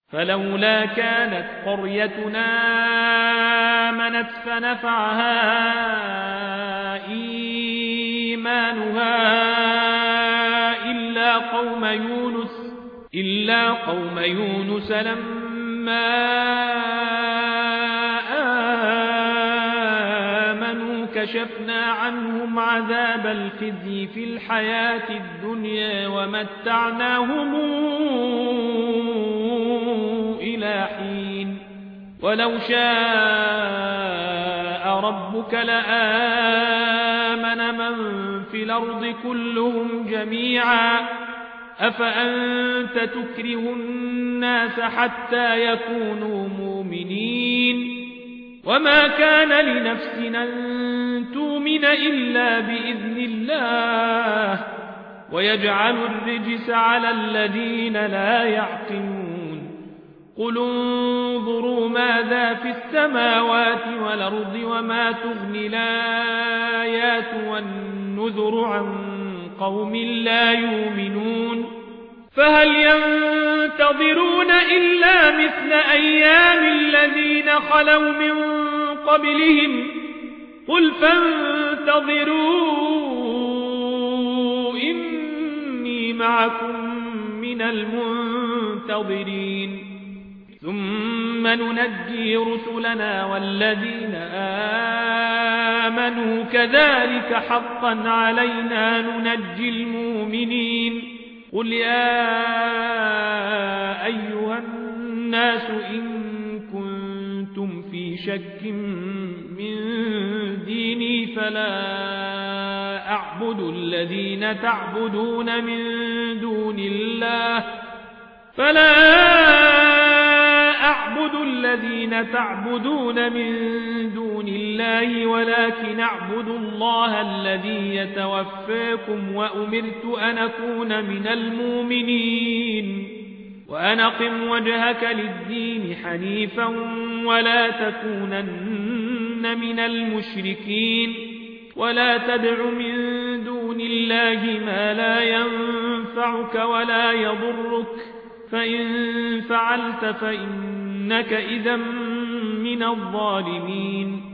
فلولا كانت قريتنا آمنت فنفعها إيمانها إلا قوم يونس لما آمنوا كشفنا عنهم عذاب الخزي في الحياة الدنيا ومتعناهم إلى حين ولو شاء ربك لآمن من في الأرض كلهم جميعا أفأنت تكره الناس حتى يكونوا مؤمنين وما كان لنفس أن تؤمن إلا بإذن الله ويجعل الرجس على الذين لا يعقلون قل انظروا ماذا في السماوات والأرض وما تغني الآيات والنذر عن قوم لا يؤمنون فهل ينتظرون إلا مثل أيام الذين خلوا من قبلهم قل فانتظروا إني معكم من المنتظرين ثم ننجي رسلنا والذين آمنوا كذلك حقا علينا ننجي المؤمنين قل يا أيها الناس إن كنتم في شك من ديني فلا أعبد الذين تعبدون من دون الله ولكن أعبد الله الذي يتوفاكم وأمرت أن أكون من المؤمنين وأن أقم وجهك للدين حنيفا ولا تكونن من المشركين ولا تدع من دون الله ما لا ينفعك ولا يضرك فإن فعلت فإنك إذا من الظالمين